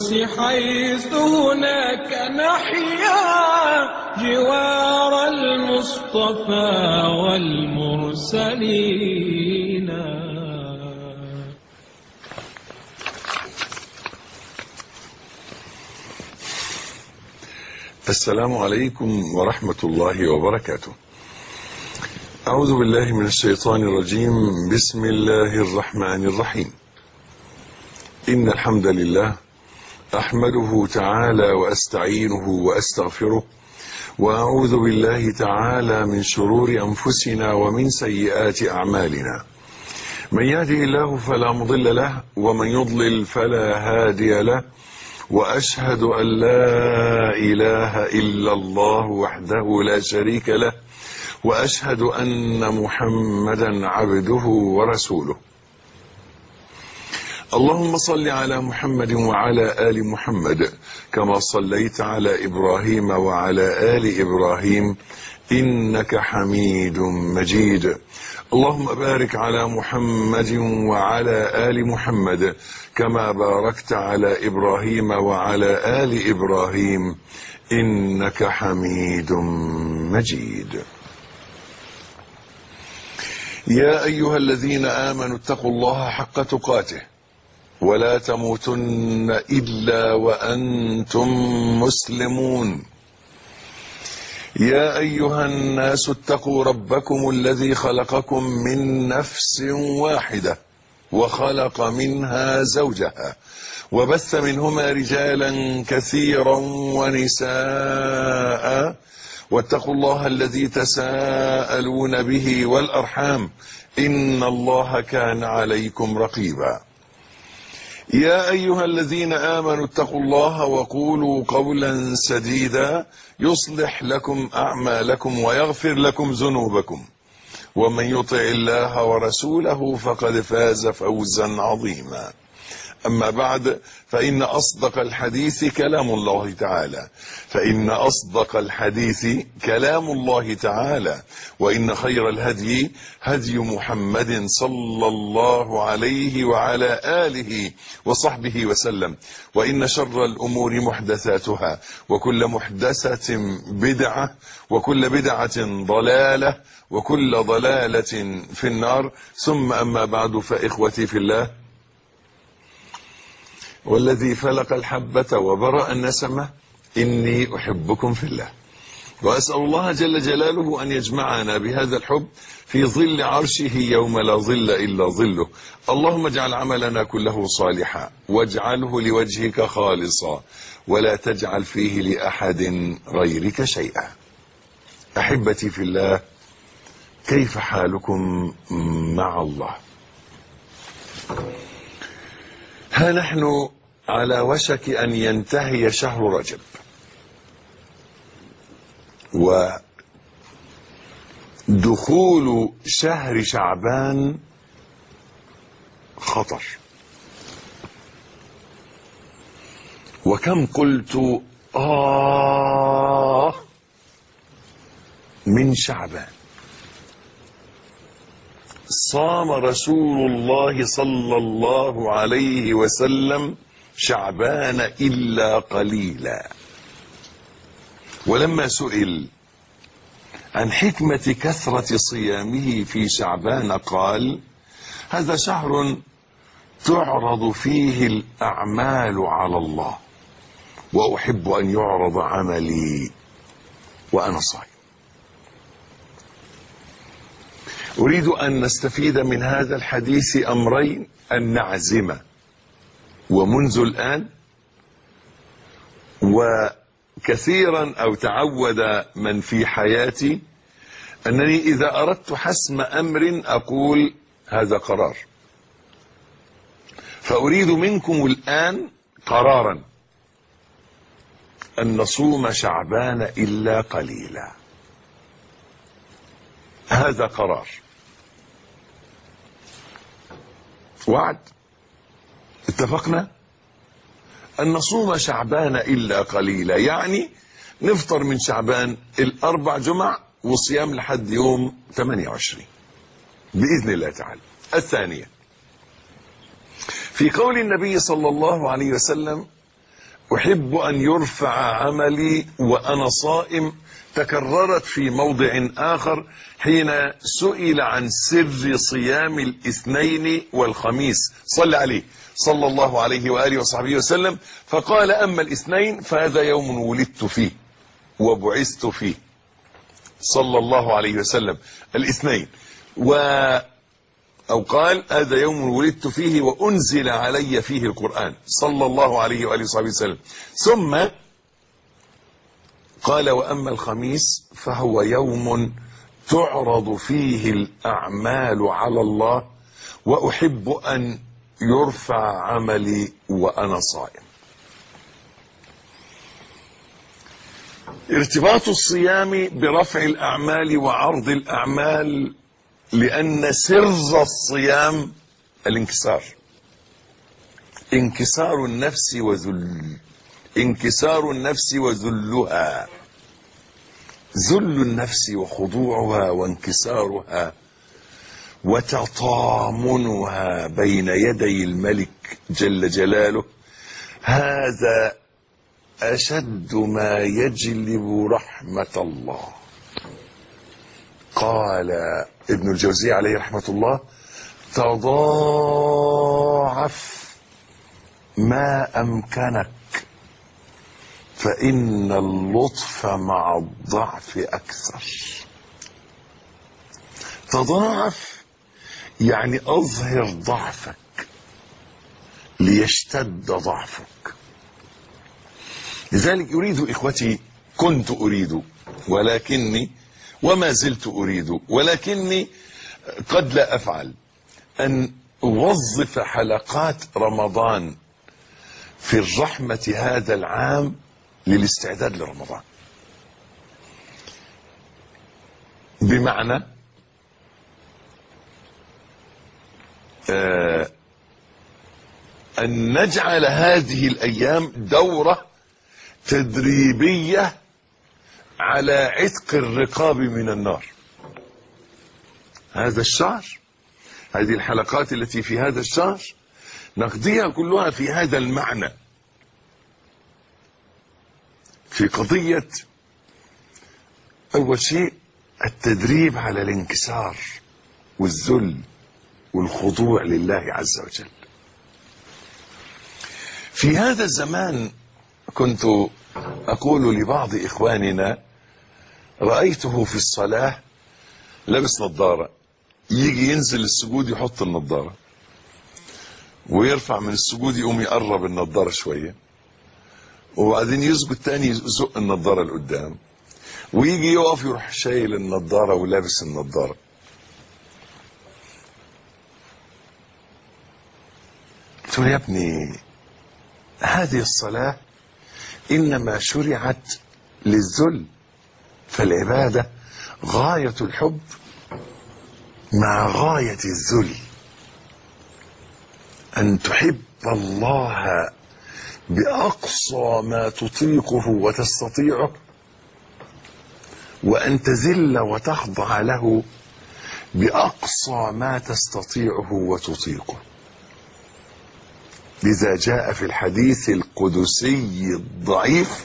القدس حيث هناك نحيا جوار المصطفى والمرسلين. السلام عليكم ورحمة الله وبركاته. أعوذ بالله من الشيطان الرجيم. بسم الله الرحمن الرحيم. إن الحمد لله أحمده تعالى وأستعينه وأستغفره، وأعوذ بالله تعالى من شرور أنفسنا ومن سيئات أعمالنا. من يهده الله فلا مضل له، ومن يضلل فلا هادي له، وأشهد أن لا إله إلا الله وحده لا شريك له، وأشهد أن محمدا عبده ورسوله. اللهم صل على محمد وعلى آل محمد كما صليت على إبراهيم وعلى آل إبراهيم إنك حميد مجيد. اللهم بارك على محمد وعلى آل محمد كما باركت على إبراهيم وعلى آل إبراهيم إنك حميد مجيد. يا أيها الذين آمنوا اتقوا الله حق تقاته ولا تموتن إلا وأنتم مسلمون. يا أيها الناس اتقوا ربكم الذي خلقكم من نفس واحدة وخلق منها زوجها وبث منهما رجالا كثيرا ونساء، واتقوا الله الذي تساءلون به والأرحام إن الله كان عليكم رقيبا. يا أيها الذين آمنوا اتقوا الله وقولوا قولا سديدا يصلح لكم أعمالكم ويغفر لكم ذنوبكم، ومن يطع الله ورسوله فقد فاز فوزا عظيما. أما بعد، فإن أصدق الحديث كلام الله تعالى، وإن خير الهدي هدي محمد صلى الله عليه وعلى آله وصحبه وسلم، وإن شر الأمور محدثاتها، وكل محدثة بدعة، وكل بدعة ضلالة، وكل ضلالة في النار. ثم أما بعد، فإخوتي في الله، والذي فلق الحبة وبرأ النسمة إني أحبكم في الله، وأسأل الله جل جلاله أن يجمعنا بهذا الحب في ظل عرشه يوم لا ظل إلا ظله. اللهم اجعل عملنا كله صالحا، واجعله لوجهك خالصا، ولا تجعل فيه لأحد غيرك شيئا. أحبتي في الله، كيف حالكم مع الله؟ ها نحن على وشك أن ينتهي شهر رجب، ودخول شهر شعبان خطر. وكم قلت من شعبان. صام رسول الله صلى الله عليه وسلم شعبان إلا قليلا. ولما سئل عن حكمة كثرة صيامه في شعبان قال: هذا شهر تعرض فيه الأعمال على الله، وأحب أن يعرض عملي وأنا صائم. أريد أن نستفيد من هذا الحديث أمرين: أن نعزم، ومنذ الآن، وكثيرا أو تعود من في حياتي أنني إذا أردت حسم أمر أقول هذا قرار. فأريد منكم الآن قرارا: أن نصوم شعبان إلا قليلا. هذا قرار، وعد. اتفقنا أن نصوم شعبان إلا قليلا، يعني نفطر من شعبان الأربع جمع وصيام لحد يوم 28 بإذن الله تعالى. الثانية، في قول النبي صلى الله عليه وسلم: أحب أن يرفع عملي وأنا صائم تكررت في موضع آخر حين سئل عن سر صيام الاثنين والخميس صلى عليه صلى الله عليه وآله وصحبه وسلم، فقال: أما الاثنين فهذا يوم ولدت فيه وبعثت فيه صلى الله عليه وسلم. الاثنين أو قال: هذا يوم ولدت فيه وأنزل علي فيه القرآن صلى الله عليه وآله وصحبه وسلم. ثم قال: وأما الخميس فهو يوم تعرض فيه الأعمال على الله وأحب أن يرفع عملي وأنا صائم. ارتباط الصيام برفع الأعمال وعرض الأعمال، لأن سر الصيام الانكسار، انكسار النفس وذلها، ذل النفس وخضوعها وانكسارها وتطامنها بين يدي الملك جل جلاله. هذا أشد ما يجلب رحمة الله. قال ابن الجوزي عليه رحمة الله: تضاعف ما أمكنك فإن اللطف مع الضعف أكثر. تضاعف يعني أظهر ضعفك ليشتد ضعفك. لذلك أريد إخوتي، كنت أريد ولكني وما زلت أريد ولكني قد لا أفعل، أن أوظف حلقات رمضان في الرحمة هذا العام للاستعداد لرمضان. بمعنى أن نجعل هذه الأيام دورة تدريبية على عتق الرقاب من النار. هذا الشهر، هذه الحلقات التي في هذا الشهر نقضيها كلها في هذا المعنى، في قضية أول شيء التدريب على الانكسار والذل والخضوع لله عز وجل. في هذا الزمان كنت أقول لبعض إخواننا: رأيته في الصلاة لابس نظارة، يجي ينزل السجود يحط النظارة ويرفع من السجود يقوم يقرب النظارة شوية وبعدين يسجد تاني يزق النظارة لقدام ويجي يقف يروح شايل النظارة ولابس النظارة. قلت له: يا ابني، هذه الصلاة إنما شرعت للذل، فالعبادة غاية الحب مع غاية الذل، أن تحب الله بأقصى ما تطيقه وتستطيعه، وأن تذل وتخضع له بأقصى ما تستطيعه وتطيقه. لذا جاء في الحديث القدسي الضعيف: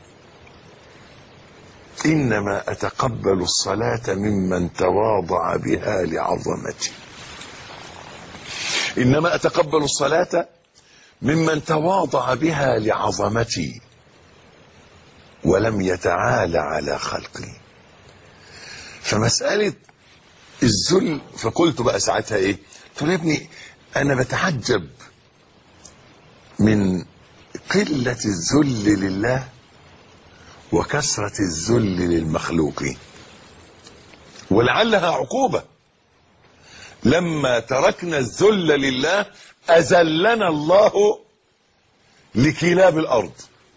إنما أتقبل الصلاة ممن تواضع بها لعظمتي. إنما أتقبل الصلاة ممن تواضع بها لعظمتي ولم يتعالى على خلقي. فمسألة الذل، فقلت بقى ساعتها إيه؟ قلت له: يا ابني، أنا بتعجب من قلة الذل لله وكثرة الذل للمخلوقين، ولعلها عقوبة. لما تركنا الذل لله أذلنا الله لكلاب الأرض.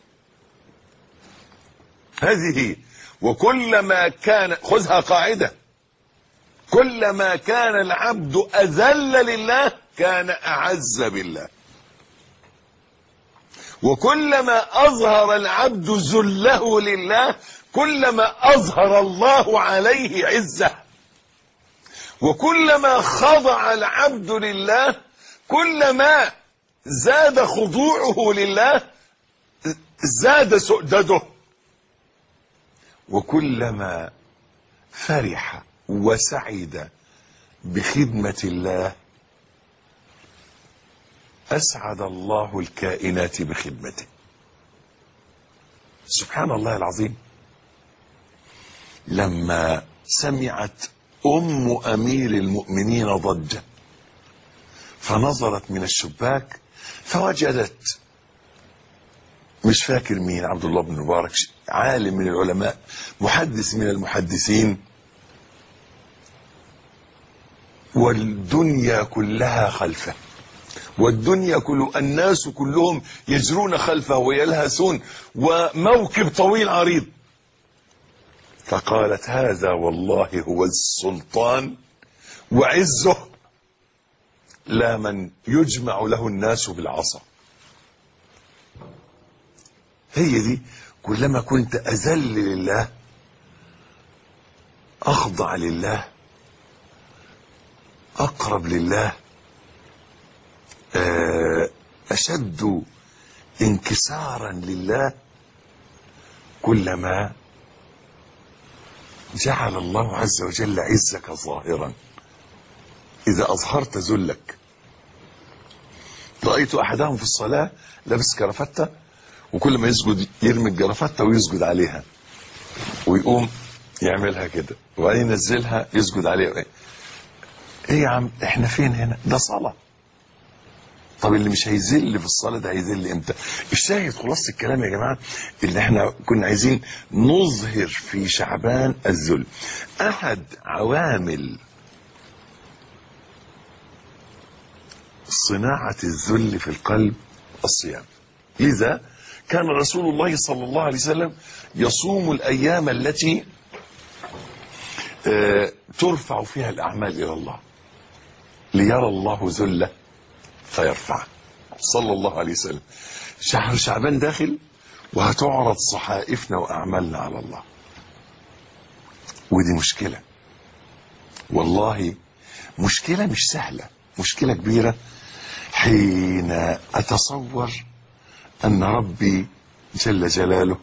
هذه وكلما كان، خذها قاعدة، كلما كان العبد أذل لله كان أعز بالله، وكلما أظهر العبد ذله لله كلما أظهر الله عليه عزه، وكلما خضع العبد لله كلما زاد خضوعه لله زاد سؤدده، وكلما فرح وسعد بخدمة الله أسعد الله الكائنات بخدمته. سبحان الله العظيم. لما سمعت أم أمير المؤمنين ضجة فنظرت من الشباك فوجدت، مش فاكر مين، عبد الله بن مبارك، عالم من العلماء، محدث من المحدثين، والدنيا كلها خلفه، والدنيا الناس كلهم يجرون خلفه ويلهثون، وموكب طويل عريض. فقالت: هذا والله هو السلطان وعزه، لا من يجمع له الناس بالعصا. هي دي، كلما كنت أذل لله، أخضع لله، أقرب لله، أشد انكسارا لله، كلما جعل الله عز وجل عزك ظاهرا. إذا أظهرت ذلك. رأيت أحدهم في الصلاة لابس كرافتة، وكل ما يسجد يرمي الجرافته ويسجد عليها، ويقوم يعملها كده، وبعدين ينزلها يسجد عليها. ايه يا عم، احنا فين هنا؟ ده صلاة. طب اللي مش هيذل في الصلاة ده هيذل امتى؟ الشاهد خلاص الكلام يا جماعة، اللي احنا كنا عايزين نظهر في شعبان الذل. احد عوامل صناعة الذل في القلب الصيام. لذا كان رسول الله صلى الله عليه وسلم يصوم الأيام التي ترفع فيها الأعمال إلى الله، ليرى الله ذله فيرفع، صلى الله عليه وسلم. شهر شعبان داخل وهتعرض صحائفنا وأعمالنا على الله، ودي مشكلة والله، مشكلة مش سهلة، مشكلة كبيرة. حين أتصور أن ربي جل جلاله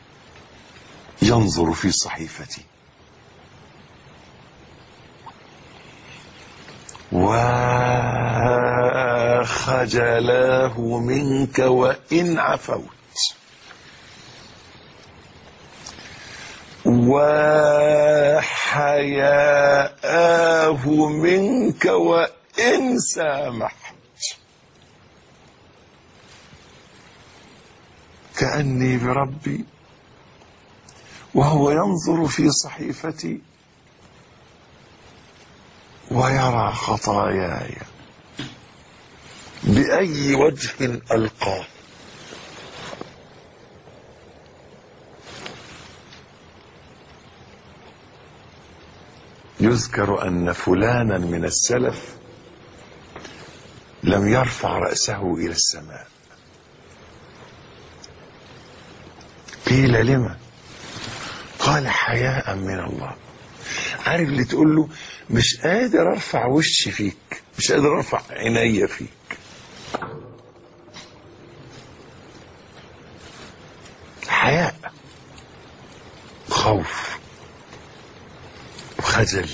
ينظر في صحيفتي وخجلاه منك وإن عفوت، وحياءه منك وإن سامحت. كأني بربي وهو ينظر في صحيفتي ويرى خطاياي، بأي وجه ألقاه. يذكر أن فلانا من السلف لم يرفع رأسه إلى السماء، قيل لما؟ قال: حياء من الله. عارف اللي تقول له مش قادر ارفع وشي فيك، مش قادر ارفع عيني فيك، حياء، خوف وخجل،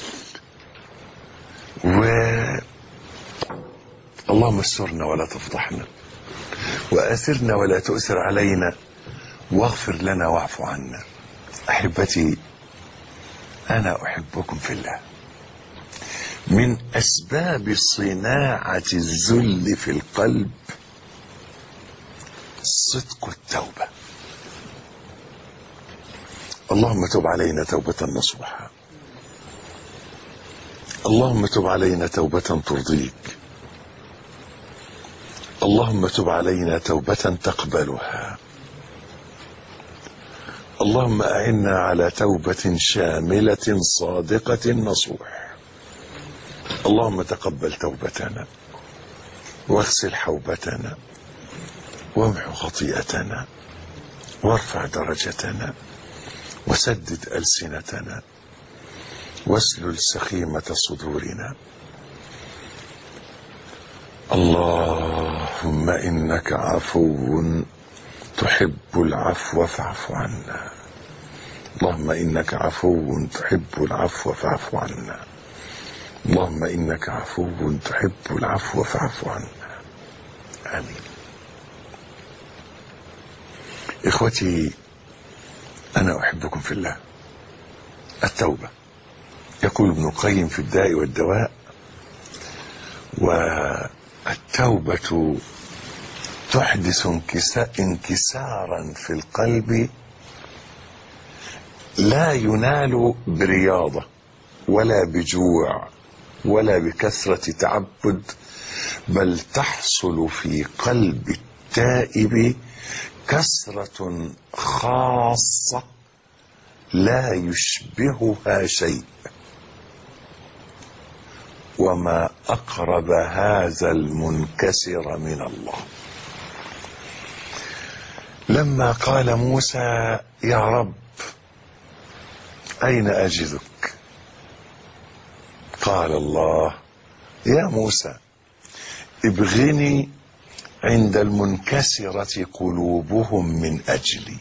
اللهم استرنا ولا تفضحنا، وآثرنا ولا تؤثر علينا، واغفر لنا واعف عنا. أحبتي، أنا أحبكم في الله. من أسباب صناعة الذل في القلب صدق التوبة. اللهم تب علينا توبة نصوحة، اللهم تب علينا توبة ترضيك، اللهم تب علينا توبة تقبلها، اللهم أعنا على توبة شاملة صادقة نصوح. اللهم تقبل توبتنا، واغسل حوبتنا، وامحو خطيئتنا، وارفع درجتنا، وسدد ألسنتنا، واسلل سخيمة صدورنا. اللهم إنك عفو تحب العفو فاعف عنا. اللهم إنك عفو تحب العفو فاعف عنا. اللهم إنك عفو تحب العفو فاعف عنا. آمين. إخوتي، أنا أحبكم في الله. التوبة، يقول ابن القيم في الداء والدواء: والتوبة تحدث انكسارا في القلب لا ينال برياضة ولا بجوع ولا بكثرة تعبد، بل تحصل في قلب التائب كثرة خاصة لا يشبهها شيء. وما أقرب هذا المنكسر من الله. لما قال موسى: يا رب أين أجدك؟ قال الله: يا موسى ابغني عند المنكسرة قلوبهم من أجلي.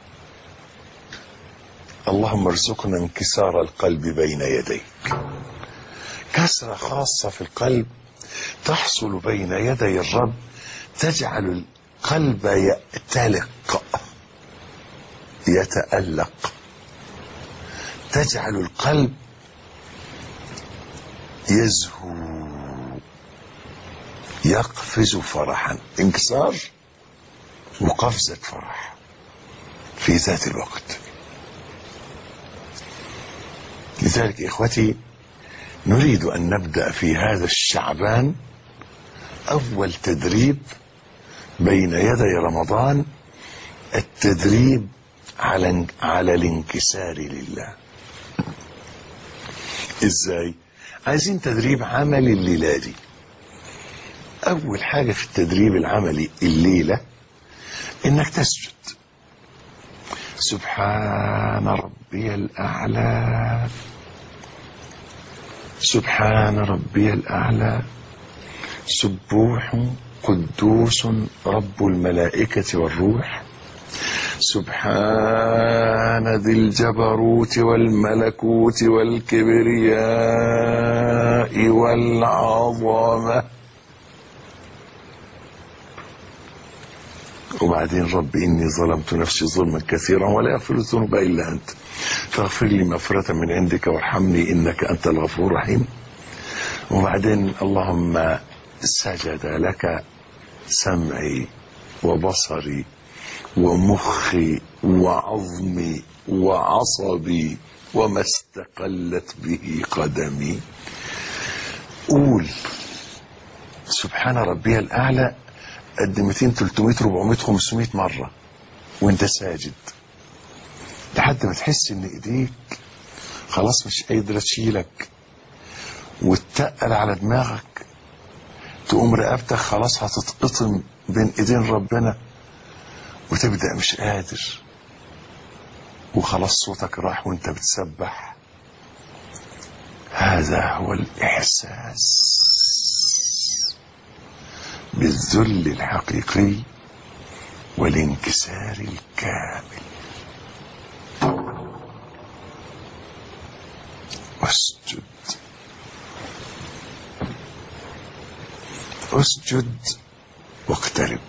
اللهم ارزقنا انكسار القلب بين يديك. كسرة خاصة في القلب تحصل بين يدي الرب تجعل القلب يأتلق يتألق، تجعل القلب يزهو يقفز فرحا. انكسار وقفزة فرح في ذات الوقت. لذلك إخوتي، نريد أن نبدأ في هذا الشعبان أول تدريب بين يدي رمضان، التدريب على الانكسار لله. إزاي؟ عايزين تدريب عملي الليلة دي. أول حاجة في التدريب العملي الليلة إنك تسجد. سبحان ربي الأعلى، سبحان ربي الأعلى، سبوح قدوس رب الملائكة والروح، سبحان ذي الجبروت والملكوت والكبرياء والعظمة. وبعدين: رب إني ظلمت نفسي ظلما كثيرا ولا يغفر الذنوب إلا أنت فاغفر لي مغفرة من عندك وارحمني إنك أنت الغفور الرحيم. وبعدين: اللهم سجد لك سمعي وبصري ومخي وعظمي وعصبي وما استقلت به قدمي. قول سبحان ربي الأعلى قد 200 300 400 500 مرة وانت ساجد، لحد ما تحس ان ايديك خلاص مش قادرة تشيلك وتتقل على دماغك، تقوم رقبتك خلاص هتتقطم بين ايدين ربنا وتبدأ مش قادر، وخلاص صوتك راح وانت بتسبح. هذا هو الإحساس بالذل الحقيقي والانكسار الكامل. اسجد اسجد واقترب.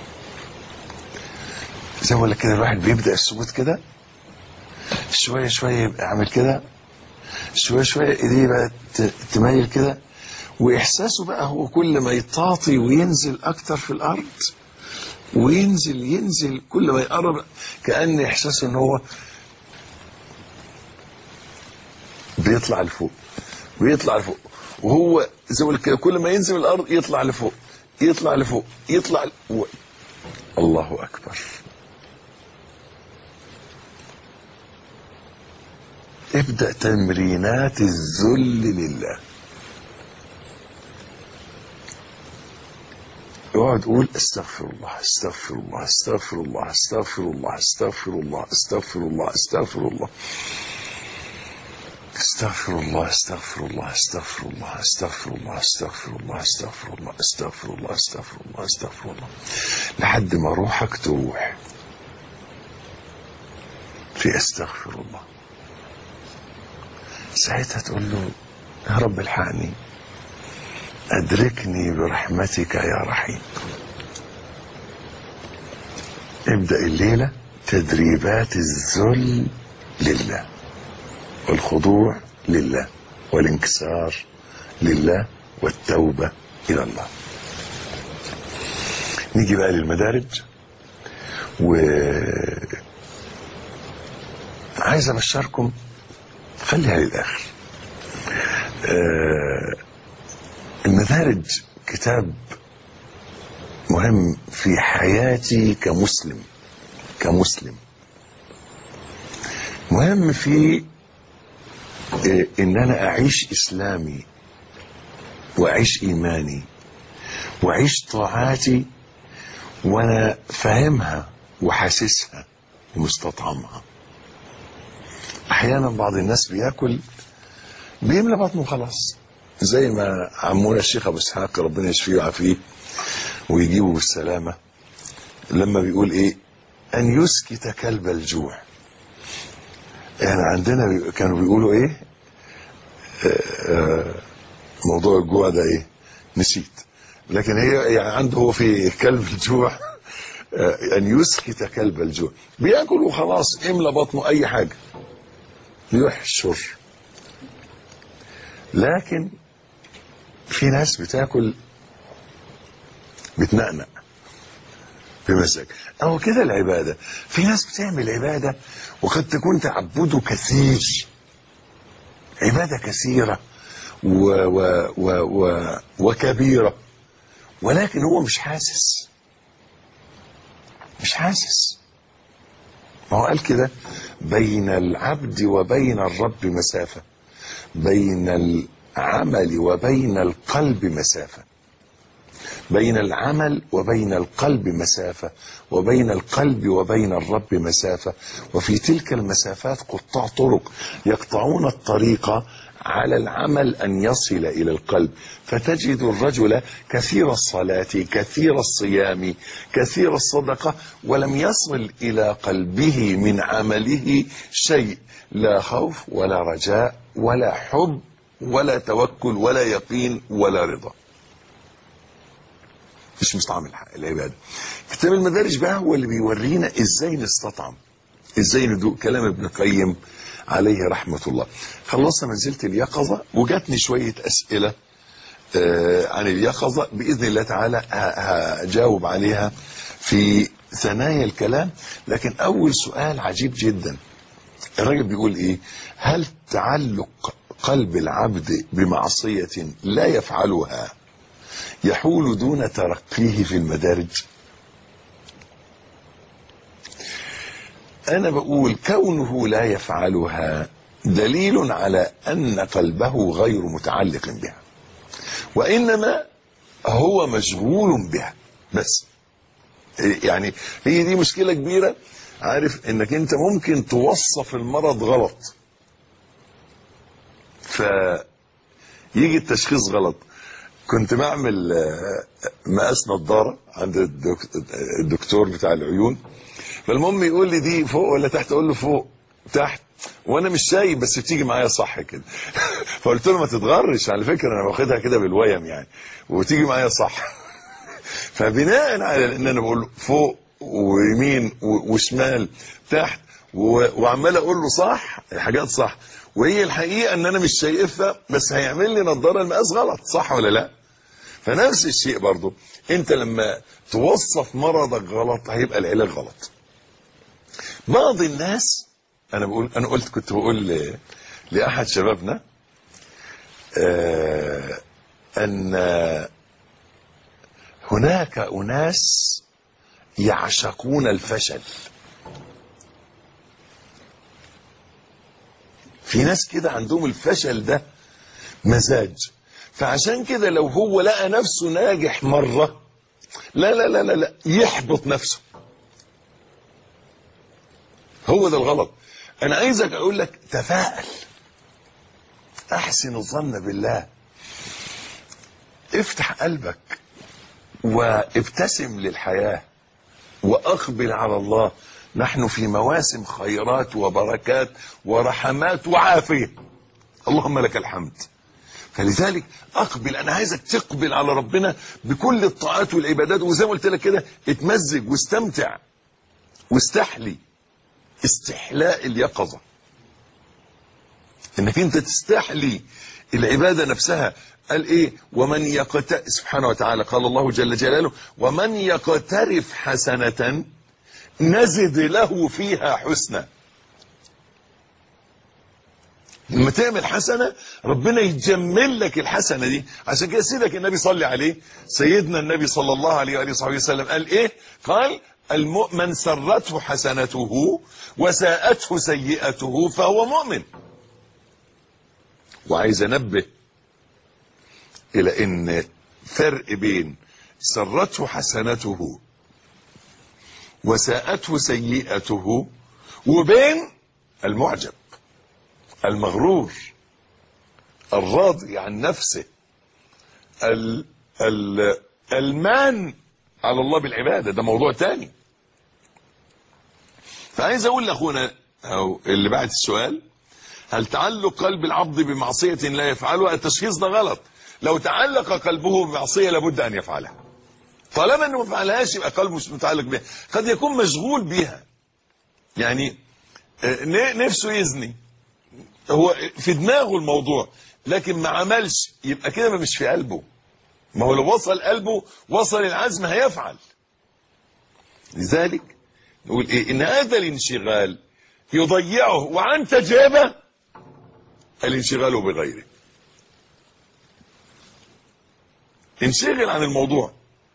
زي ما بقول لك كده، الواحد بيبدأ السجود كده شوية شوية، يبقى عامل كده شوية شوية، ايديه بقى تميل كده، واحساسه بقى هو كل ما يتعاطي وينزل اكتر في الارض وينزل كل ما يقرب، كأن احساسه ان هو بيطلع لفوق ويطلع لفوق، وهو زي ما كده كل ما ينزل الارض يطلع لفوق يطلع لفوق يطلع لفوق. الله اكبر. ابدأ تمرينات الذل لله. اقعد قول: استغفر الله استغفر الله استغفر الله استغفر الله استغفر الله استغفر الله استغفر الله استغفر الله استغفر الله استغفر الله استغفر الله استغفر الله استغفر الله استغفر الله استغفر الله استغفر الله، لحد ما روحك تروح في استغفر الله. ساعتها تقول له يا رب الحقني، أدركني برحمتك يا رحيم. ابدأ الليلة تدريبات الذل لله، والخضوع لله، والانكسار لله، والتوبة إلى الله. نيجي بقى للمدارج، عايز أبشركم، خليها للآخر. المدارج كتاب مهم في حياتي كمسلم، مهم في ان انا اعيش اسلامي واعيش ايماني واعيش طاعاتي وانا فاهمها وحاسسها ومستطعمها. احيانا بعض الناس بياكل بيملى بطنه خلاص، زي ما عمونا الشيخ ابو اسحاق ربنا يشفيه ويعافيه ويجيبه بالسلامه لما بيقول ايه؟ ان يسكت كلب الجوع. يعني عندنا كانوا بيقولوا ايه؟ موضوع الجوع ده ايه؟ نسيت، لكن هي يعني عنده هو في كلب الجوع ان يسكت كلب الجوع، بياكل وخلاص يملى بطنه اي حاجه يحشر. لكن في ناس بتاكل بتنقنق بمزاج. او كده العباده، في ناس بتعمل عباده وقد تكون تعبده كثير، عباده كثيره وكبيره، ولكن هو مش حاسس. ما هو قال كده: بين العبد وبين الرب مسافه، بين العمل وبين القلب مسافه، بين العمل وبين القلب مسافة، وبين القلب وبين الرب مسافة، وفي تلك المسافات قطاع طرق يقطعون الطريق على العمل أن يصل إلى القلب، فتجد الرجل كثير الصلاة كثير الصيام كثير الصدقة ولم يصل إلى قلبه من عمله شيء، لا خوف ولا رجاء ولا حب ولا توكل ولا يقين ولا رضا، مش مستعمل العبادة. كتاب المدارج بقى هو اللي بيورينا ازاي نستطعم، ازاي ندوق كلام ابن القيم عليه رحمة الله. خلصنا منزلة اليقظة وجاتني شوية أسئلة عن اليقظة، بإذن الله تعالى هجاوب عليها في ثنايا الكلام. لكن أول سؤال عجيب جدا، الراجل بيقول إيه؟ هل تعلق قلب العبد بمعصية لا يفعلها يحول دون ترقيه في المدارج؟ أنا بقول كونه لا يفعلها دليل على أن قلبه غير متعلق بها، وإنما هو مشغول بها بس. يعني هي دي مشكلة كبيرة. عارف إنك أنت ممكن توصف المرض غلط فيجي التشخيص غلط. كنت بعمل مقاس نظارة عند الدكتور بتاع العيون، فالمهم يقول لي دي فوق ولا تحت؟ اقول له فوق تحت، وانا مش شايف بس بتيجي معايا صح كده. فقلت له ما تتغرش، على فكره انا واخدها كده بالويم يعني، وتيجي معايا صح. فبناء على ان انا بقول له فوق ويمين وشمال تحت وعمال اقول له صح الحاجات صح، وهي الحقيقه ان انا مش شايفها بس هيعمل لي نظاره المقاس غلط، صح ولا لا؟ فنفس الشيء برضو انت لما توصف مرضك غلط هيبقى العلاج غلط. بعض الناس انا كنت بقول لاحد شبابنا ان هناك اناس يعشقون الفشل. في ناس كده عندهم الفشل ده مزاج، فعشان كده لو هو لقى نفسه ناجح مرة لا لا لا لا لا يحبط نفسه. هو ده الغلط. انا عايزك اقول لك تفائل، احسن الظن بالله، افتح قلبك وابتسم للحياة واقبل على الله. نحن في مواسم خيرات وبركات ورحمات وعافية، اللهم لك الحمد. فلذلك اقبل، انا عايزك تقبل على ربنا بكل الطاعات والعبادات، وزي ما قلت لك كده اتمزج واستمتع واستحلي استحلاء اليقظة، انك انت تستحلي العبادة نفسها. قال ايه؟ ومن يقترف، سبحانه وتعالى قال الله جل جلاله: ومن يقترف حسنة نزد له فيها حسنى. لما تعمل حسنة ربنا يجمل لك الحسنة دي. عشان كده سيدك النبي صلى عليه، سيدنا النبي صلى الله عليه وآله وصحبه وسلم قال ايه؟ قال: المؤمن سرته حسنته وساءته سيئته فهو مؤمن. وعايز انبه الى ان فرق بين سرته حسنته وساءته سيئته وبين المعجب المغرور الراضي عن نفسه المان على الله بالعبادة. ده موضوع تاني. فعايز اقول لاخونا او اللي بعت السؤال: هل تعلق قلب العبد بمعصية لا يفعلها؟ التشخيص ده غلط. لو تعلق قلبه بمعصية لابد ان يفعلها. طالما انه ما فعلهاش يبقى قلبه مش متعلق بها. قد يكون مشغول بها، يعني نفسه يزني، هو في دماغه الموضوع لكن ما عملش، يبقى كده مش في قلبه. ما هو لو وصل قلبه وصل العزم هيفعل. لذلك نقول ايه؟ ان هذا الانشغال يضيعه، وعن تجربة الانشغال بغيره. انشغل عن الموضوع،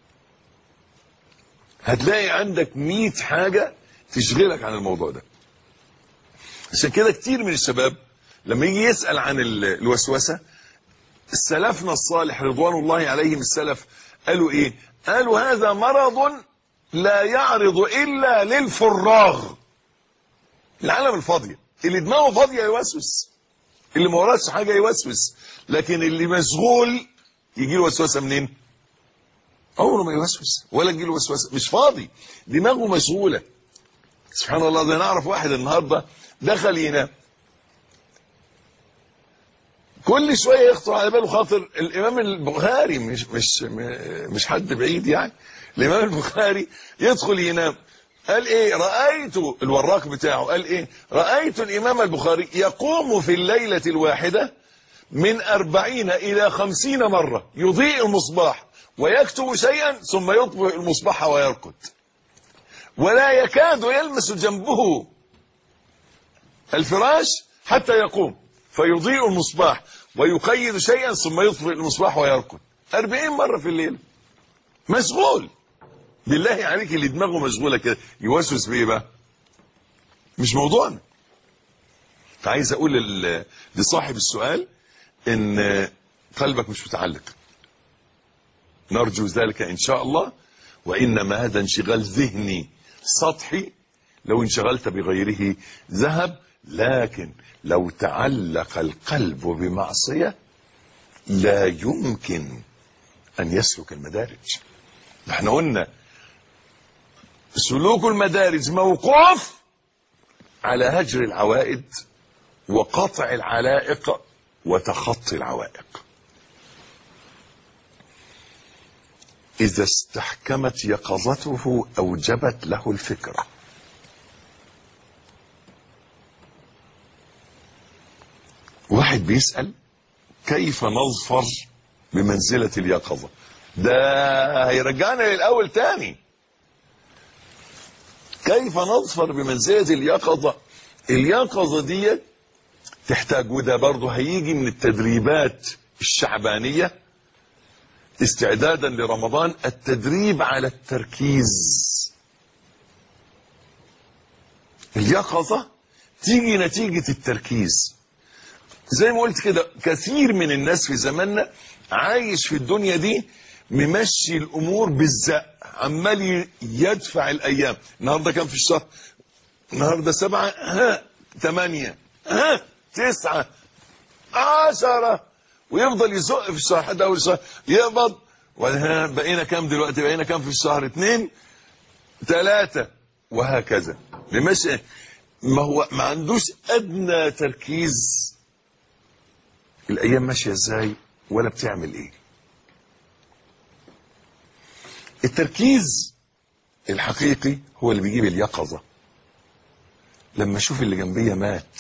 هتلاقي عندك 100 حاجة تشغلك عن الموضوع ده. عشان كده كتير من الشباب لما يجي يسأل عن الوسوسة، سلفنا الصالح رضوان الله عليهم السلف قالوا ايه؟ قالوا هذا مرض لا يعرض الا للفراغ، العالم الفاضية، اللي دماغه فاضية يوسوس، اللي ما وراش حاجة يوسوس. لكن اللي مشغول يجي له وسوسة منين؟ عمره ما يوسوس ولا يجي له وسوسة، مش فاضي، دماغه مشغولة. سبحان الله. ده نعرف واحد النهارده دخل ينام، كل شويه يخطر على باله خاطر الامام البخاري، مش حد بعيد يعني، الامام البخاري يدخل ينام. قال ايه؟ رايت الوراق بتاعه، قال ايه؟ رايت الامام البخاري يقوم في الليله الواحده من 40 إلى 50 مرة يضيء المصباح ويكتب شيئا ثم يطفئ المصباح ويرقد، ولا يكاد يلمس جنبه الفراش حتى يقوم فيضيء المصباح ويقيد شيئا ثم يطفئ المصباح ويرقد. 40 مرة في الليل. مشغول. بالله عليك اللي دماغه مشغولة كده يوسوس بإيه بقى؟ مش موضوعنا. فعايز أقول لصاحب السؤال إن قلبك مش متعلق، نرجو ذلك إن شاء الله. وإنما هذا انشغال ذهني سطحي، لو انشغلت بغيره ذهب. لكن لو تعلق القلب بمعصية لا يمكن أن يسلك المدارج. احنا قلنا سلوك المدارج موقوف على هجر العوائد وقطع العلائق وتخطي العوائق. إذا استحكمت يقظته أوجبت له الفكرة. واحد بيسأل كيف نظفر بمنزلة اليقظة؟ ده هيرجعنا للأول تاني. كيف نظفر بمنزلة اليقظة؟ اليقظة دي تحتاج، وده برضه هيجي من التدريبات الشعبانية استعدادا لرمضان، التدريب على التركيز. اليقظة تيجي نتيجة التركيز. زي ما قلت كده، كثير من الناس في زماننا عايش في الدنيا دي ممشي الامور بالزق، عمال يدفع الايام. النهارده كام في الشهر؟ النهارده 7، 8، 9، 10، ويفضل يزق في الشهر حتى اول الشهر يقبض. بقينا كام دلوقتي؟ بقينا كام في الشهر؟ 2، 3. وهكذا. ما عندوش ادنى تركيز الايام ماشيه ازاي ولا بتعمل ايه. التركيز الحقيقي هو اللي بيجيب اليقظه. لما اشوف اللي جنبيه مات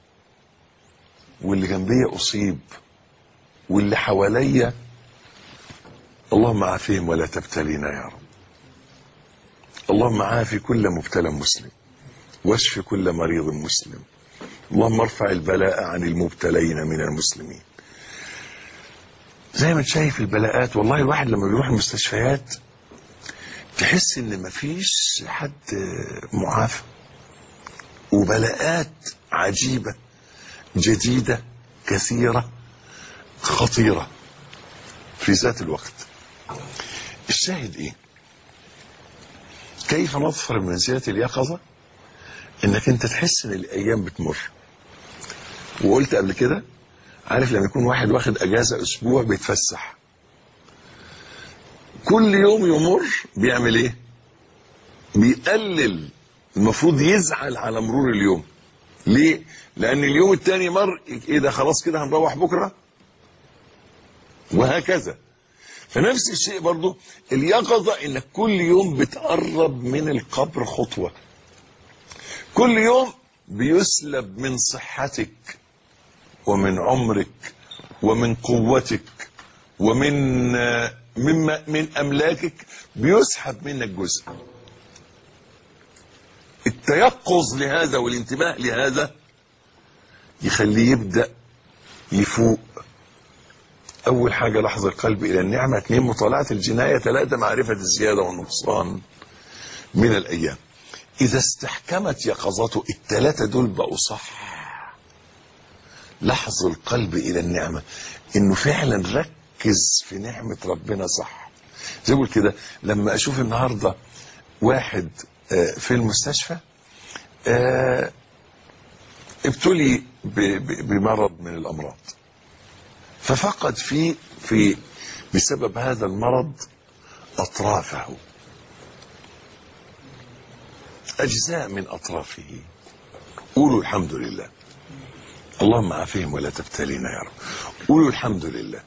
واللي جنبيه اصيب واللي حواليا، اللهم عافهم ولا تبتلينا يا رب. اللهم عافي كل مبتلى مسلم واشف كل مريض مسلم. اللهم ارفع البلاء عن المبتلين من المسلمين. زي ما انت شايف البلاءات، والله الواحد لما بيروح المستشفيات تحس ان مفيش حد معافى، وبلاءات عجيبة جديدة كثيرة خطيرة في ذات الوقت. الشاهد ايه؟ كيف نظفر من منزلة اليقظة؟ انك انت تحس ان الايام بتمر. وقلت قبل كده، عارف لما يكون واحد واخد اجازة اسبوع بيتفسح، كل يوم يمر بيعمل ايه؟ بيقلل. المفروض يزعل على مرور اليوم. ليه؟ لان اليوم التاني مر، ايه ده خلاص كده هنروح بكرة، وهكذا. فنفس الشيء برضو اليقظة، انك كل يوم بتقرب من القبر خطوة. كل يوم بيسلب من صحتك ومن عمرك ومن قوتك من املاكك، بيسحب منك جزء. التيقظ لهذا والانتباه لهذا يخليه يبدأ يفوق. اول حاجة لحظ القلب الى النعمة، 2 مطالعة الجناية، 3 معرفة الزيادة والنقصان من الايام. اذا استحكمت يقظته ال3 دول بقوا صح. لحظ القلب الى النعمة، انه فعلا ركز في نعمة ربنا صح. زي بقول كده، لما اشوف النهاردة واحد في المستشفى ابتلي بمرض من الامراض، ففقد في بسبب هذا المرض اطرافه، اجزاء من اطرافه. قولوا الحمد لله. اللهم عافهم ولا تبتلينا يا رب. قولوا الحمد لله.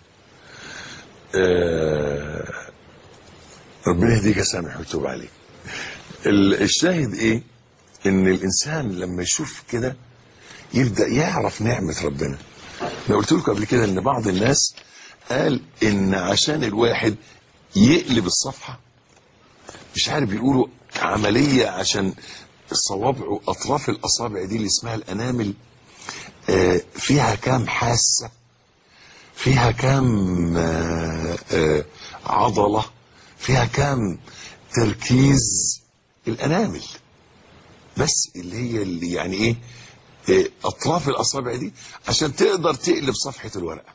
ربنا يهديك يا سامح ويتوب عليك. الشاهد ايه؟ ان الانسان لما يشوف كده يبدأ يعرف نعمة ربنا. انا قلت لكم قبل كده ان بعض الناس قال ان عشان الواحد يقلب الصفحة، مش عارف بيقولوا عملية عشان صوابعه، اطراف الاصابع دي اللي اسمها الانامل، فيها كام حاسة، فيها كام عضلة، فيها كام تركيز. الانامل بس اللي يعني ايه، اطراف الاصابع دي، عشان تقدر تقلب صفحة الورقة،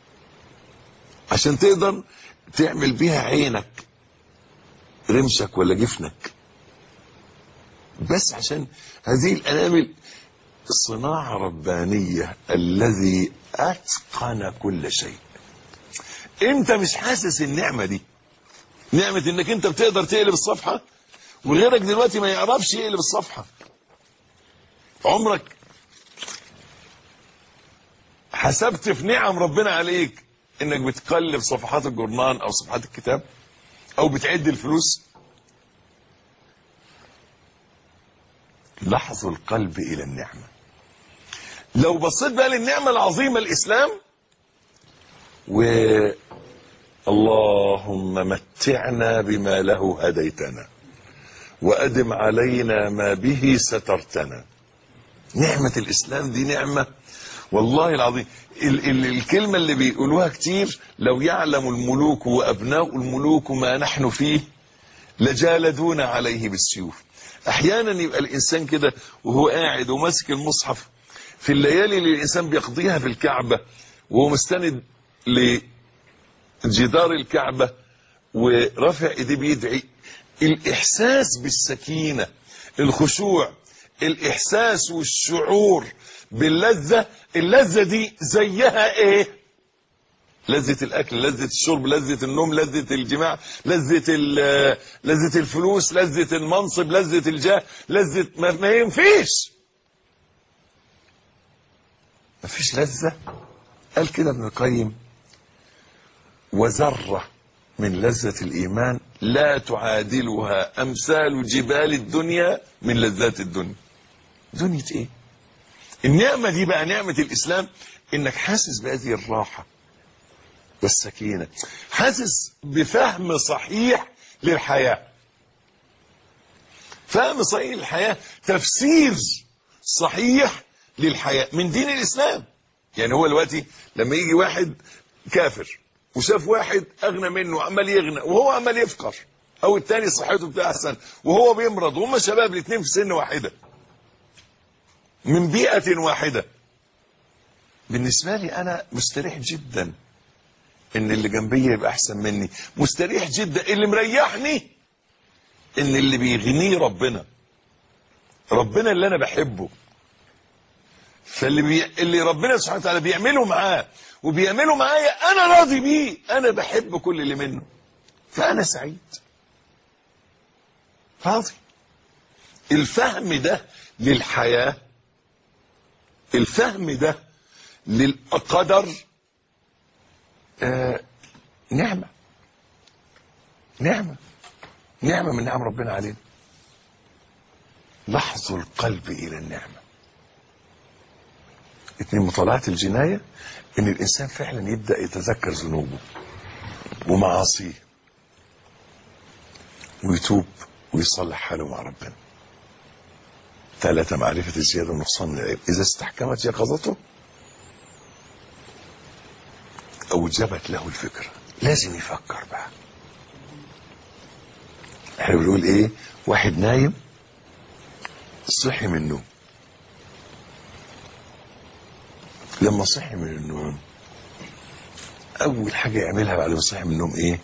عشان تقدر تعمل بيها عينك، رمشك ولا جفنك. بس عشان هذه الانامل صناعة ربانية، الذي اتقن كل شيء. انت مش حاسس النعمة دي، نعمة انك انت بتقدر تقلب الصفحة، وغيرك دلوقتي ما يعرفش يقلب الصفحة. عمرك حسبت في نعم ربنا عليك انك بتقلب صفحات الجورنان او صفحات الكتاب او بتعد الفلوس؟ لحظ القلب الى النعمة. لو بصيت بقى للنعمة العظيمة الاسلام، اللهم متعنا بما له هديتنا وأدم علينا ما به سترتنا. نعمة الإسلام دي نعمة والله العظيم. الكلمة اللي بيقولوها كتير، لو يعلم الملوك وأبناء الملوك ما نحن فيه لجالدونا عليه بالسيوف. أحيانا يبقى الإنسان كده وهو قاعد وماسك المصحف في الليالي اللي الإنسان بيقضيها في الكعبة وهو مستند لجدار الكعبة ورافع ايديه بيدعي، الإحساس بالسكينة، الخشوع، الإحساس والشعور باللذة. اللذة دي زيها ايه؟ لذة الأكل، لذة الشرب، لذة النوم، لذة الجماع، لذة الفلوس، لذة المنصب، لذة الجاه، لذة ما ينفيش. ما فيش لذة. قال كده ابن القيم: وذرة من لذة الإيمان لا تعادلها أمثال جبال الدنيا من لذات الدنيا. دنيا إيه؟ النعمة دي بقى نعمة الإسلام، إنك حاسس بهذه الراحة والسكينة، حاسس بفهم صحيح للحياة، فهم صحيح للحياة، تفسير صحيح للحياة من دين الإسلام. يعني هو دلوقتي لما يجي واحد كافر وشاف واحد أغنى منه عمال يغنى وهو عمال يفقر، أو التاني صحته بتاع أحسن وهو بيمرض، وهم شباب الاثنين في سن واحدة من بيئة واحدة، بالنسبة لي أنا مستريح جدا إن اللي جنبي يبقى أحسن مني، مستريح جدا. اللي مريحني إن اللي بيغنيه ربنا اللي أنا بحبه، اللي ربنا سبحانه وتعالى بيعمله معاه وبيعمله معايا أنا راضي بيه، أنا بحب كل اللي منه، فأنا سعيد راضي. الفهم ده للحياة، الفهم ده للقدر، نعمة من نعم ربنا علينا. لحظ القلب إلى النعمة. 2 مطالعة الجناية، إن الإنسان فعلا يبدأ يتذكر ذنوبه ومعاصيه ويتوب ويصلح حاله مع ربنا. 3 معرفة الزيادة والنقصان من العيب. إذا استحكمت يقظته أوجبت له الفكرة. لازم يفكر بقى. احنا بنقول ايه؟ واحد نايم صحي من النوم، لما صحي من النوم أول حاجة يعملها بعد ما صحي من النوم ايه؟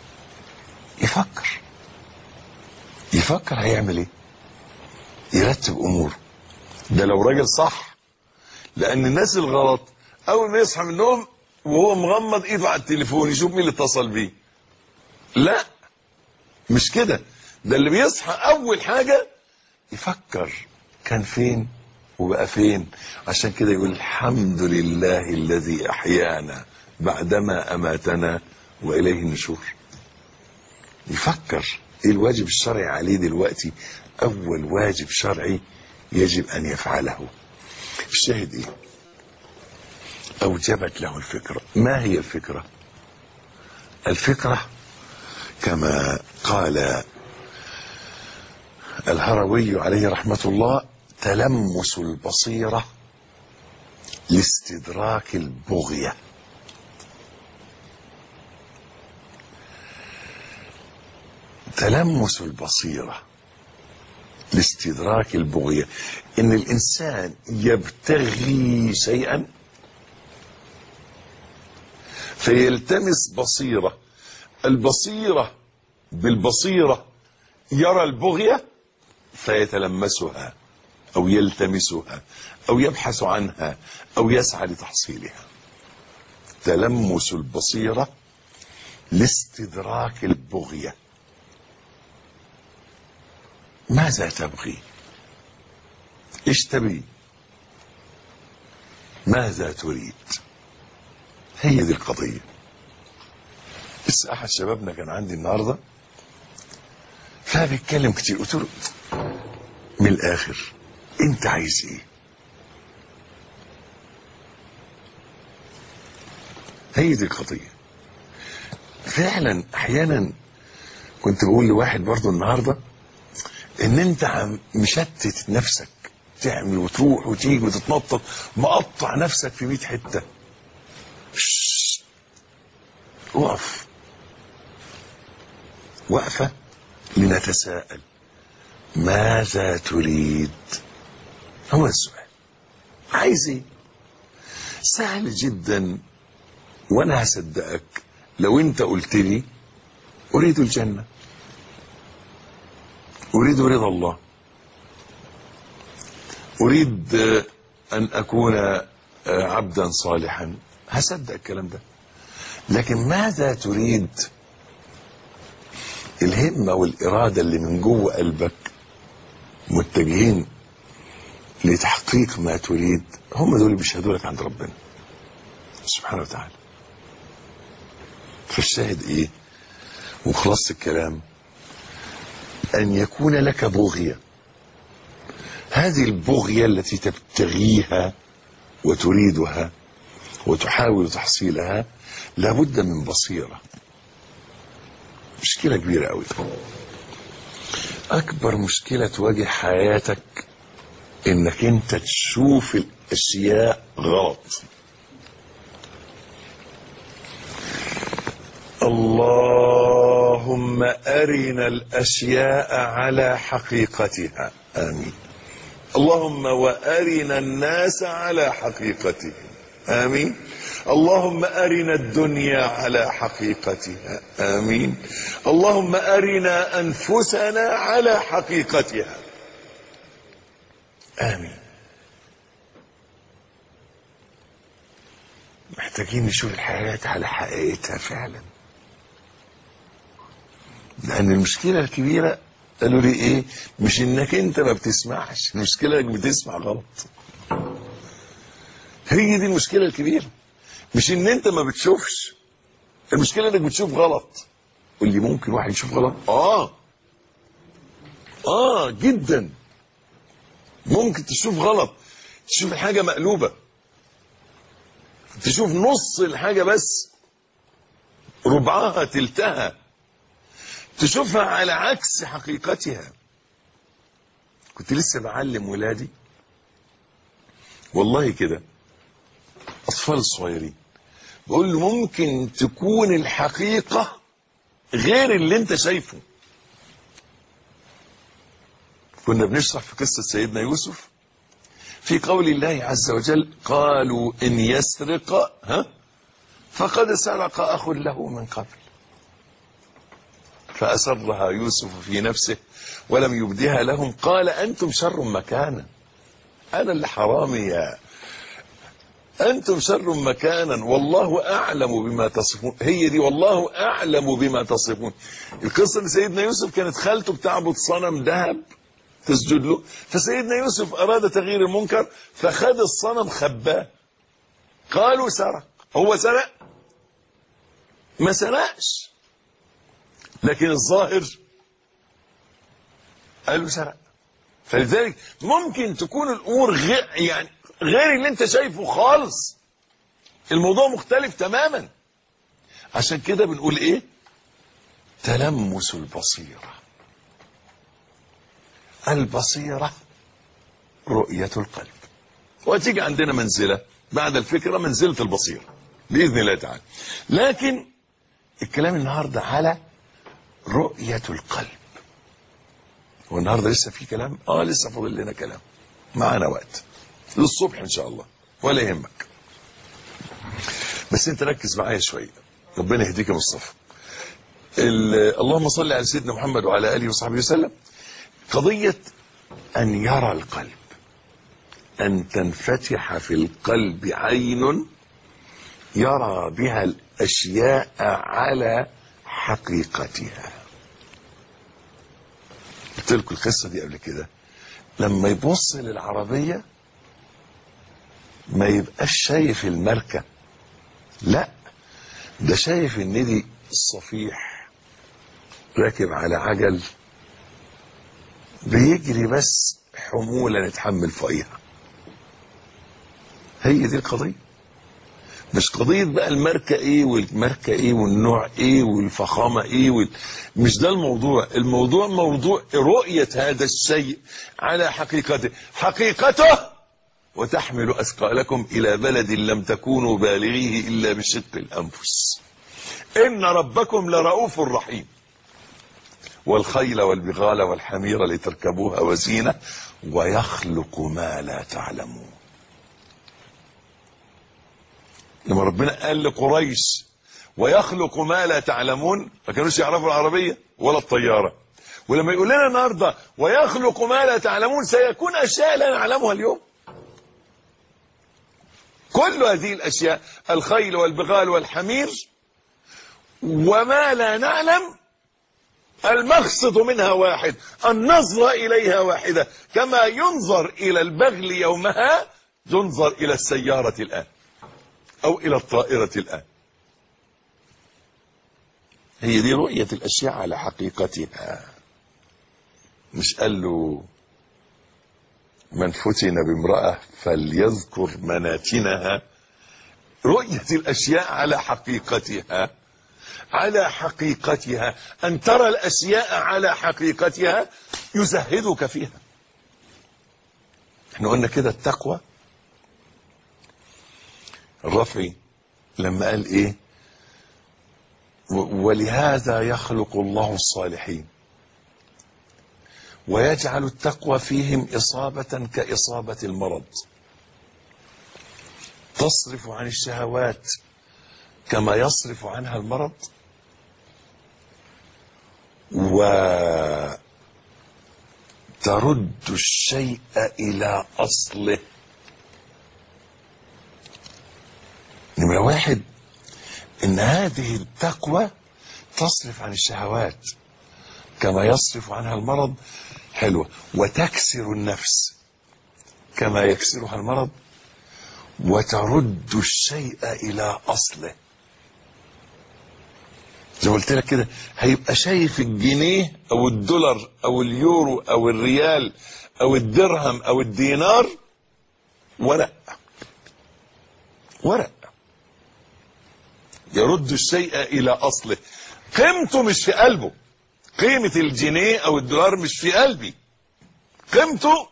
يفكر هيعمل ايه؟ يرتب أموره. ده لو راجل صح، لأن الناس الغلط أول ما يصحى من النوم وهو مغمض ايده على التليفون يشوف مين اللي اتصل بيه. لا، مش كده. ده اللي بيصحى اول حاجة يفكر كان فين وبقى فين. عشان كده يقول الحمد لله الذي احيانا بعدما اماتنا واليه النشور. يفكر ايه الواجب الشرعي عليه دلوقتي، اول واجب شرعي يجب ان يفعله. الشاهد ايه؟ أوجبت له الفكرة. ما هي الفكرة؟ الفكرة كما قال الهروي عليه رحمة الله: تلمس البصيرة لاستدراك البغية. تلمس البصيرة لاستدراك البغية، إن الإنسان يبتغي شيئا فيلتمس بصيرة، البصيرة بالبصيرة يرى البغية فيتلمسها أو يلتمسها أو يبحث عنها أو يسعى لتحصيلها. تلمس البصيرة لاستدراك البغية. ماذا تبغي؟ إيش تبي؟ ماذا تريد؟ هي دي القضية. بس أحد شبابنا كان عندي النهاردة فبيتكلم كتير، قلت له من الآخر أنت عايز إيه؟ هي دي القضية. فعلا أحيانا كنت بقول لواحد برضو النهاردة إن أنت مشتت نفسك، تعمل وتروح وتيجي وتتنطط، مقطع نفسك في 100 حتة. وقف وقفة لنتساءل ماذا تريد؟ هو السؤال. عايز ايه؟ سهل جدا، وانا هصدقك لو انت قلت لي اريد الجنة، اريد رضا الله، اريد ان اكون عبدا صالحا، هصدق الكلام ده. لكن ماذا تريد؟ الهمة والإرادة اللي من جوه قلبك متجهين لتحقيق ما تريد، هم دول اللي بيشهدوا لك عند ربنا سبحانه وتعالى. فالشاهد ايه وخلاص الكلام؟ ان يكون لك بغية. هذه البغية التي تبتغيها وتريدها وتحاول تحصيلها لابد من بصيرة. مشكلة كبيرة قوي. اكبر مشكلة تواجه حياتك انك انت تشوف الاشياء غلط. اللهم أرنا الأشياء على حقيقتها، آمين. اللهم وأرنا الناس على حقيقتهم، آمين. اللهم أرنا الدنيا على حقيقتها، آمين. اللهم أرنا أنفسنا على حقيقتها، آمين. محتاجين نشوف الحياة على حقيقتها فعلا. لأن المشكلة الكبيرة قالوا لي ايه؟ مش انك انت ما بتسمعش، المشكلة انك بتسمع غلط. هي دي المشكلة الكبيرة، مش ان انت ما بتشوفش، المشكلة انك بتشوف غلط. واللي ممكن واحد يشوف غلط جدا. ممكن تشوف غلط، تشوف الحاجة مقلوبة، تشوف نص الحاجة بس، ربعها تلتها، تشوفها على عكس حقيقتها. كنت لسه بعلم ولادي والله كده، أطفال الصغيرين، بقول له ممكن تكون الحقيقة غير اللي انت شايفه. كنا بنشرح في قصة سيدنا يوسف في قول الله عز وجل: قالوا إن يسرق فقد سرق أخ له من قبل فأسرها يوسف في نفسه ولم يبدها لهم قال أنتم شر مكانا. أنا اللي حرامي يا أنتم شر مكانا والله أعلم بما تصفون. هي دي والله أعلم بما تصفون. القصة اللي سيدنا يوسف كانت خالته بتعبد صنم ذهب تسجد له، فسيدنا يوسف أراد تغيير المنكر فخد الصنم خباه. قالوا سرق. هو سرق؟ ما سرقش، لكن الظاهر قالوا سرق. فلذلك ممكن تكون الأمور غير اللي انت شايفه خالص، الموضوع مختلف تماما. عشان كده بنقول ايه؟ تلمس البصيرة. البصيرة رؤية القلب. وتيجي عندنا منزلة بعد الفكرة، منزلة البصيرة بإذن الله تعالى. لكن الكلام النهاردة على رؤية القلب. والنهاردة لسه في كلام؟ لسه فاضل لنا كلام، معنا وقت للصبح ان شاء الله، ولا يهمك. بس انت ركز معايا شوية، ربنا يهديك يا مصطفى. اللهم صل على سيدنا محمد وعلى آله وصحبه وسلم. قضية أن يرى القلب، أن تنفتح في القلب عين يرى بها الأشياء على حقيقتها. قلت لكم القصة دي قبل كده. لما يبص للعربية ما يبقاش شايف الماركة، لا، ده شايف ان دي الصفيح راكب على عجل بيجري بس حمولة نتحمل فوقيها. هي دي القضية، مش قضية بقى الماركة ايه والماركة ايه والنوع ايه والفخامة ايه مش ده الموضوع. الموضوع موضوع رؤية هذا الشيء على حقيقته. حقيقته: وتحمل أثقالكم إلى بلد لم تكونوا بالغيه إلا بشق الأنفس إن ربكم لرؤوف رحيم. والخيل والبغال والحمير لتركبوها وزينة ويخلق ما لا تعلمون. لما ربنا قال لقريش ويخلق ما لا تعلمون، ما كانوش يعرفوا العربية ولا الطيارة. ولما يقول لنا النهارده ويخلق ما لا تعلمون، سيكون أشياء لا نعلمها اليوم. كل هذه الأشياء، الخيل والبغال والحمير، وما لا نعلم المقصد منها واحد، النظر إليها واحدة، كما ينظر إلى البغل يومها ينظر إلى السيارة الآن أو إلى الطائرة الآن. هي دي رؤية الأشياء على حقيقتها. مش قال له من فتن بامرأة فليذكر مناتنها. رؤية الأشياء على حقيقتها، على حقيقتها، أن ترى الأشياء على حقيقتها يزهدك فيها. احنا قلنا كده التقوى. الرفعي لما قال ايه؟ ولهذا يخلق الله الصالحين ويجعل التقوى فيهم إصابة كإصابة المرض، تصرف عن الشهوات كما يصرف عنها المرض، وترد الشيء إلى أصله. نمرة واحد، إن هذه التقوى تصرف عن الشهوات كما يصرف عنها المرض، حلوة، وتكسر النفس كما يكسرها المرض، وترد الشيء إلى أصله. زي ما قلت لك كده، هيبقى شايف الجنيه أو الدولار أو اليورو أو الريال أو الدرهم أو الدينار ورق، ورق. يرد الشيء إلى أصله. قيمته مش في قلبه. قيمة الجنيه أو الدولار مش في قلبي. قيمته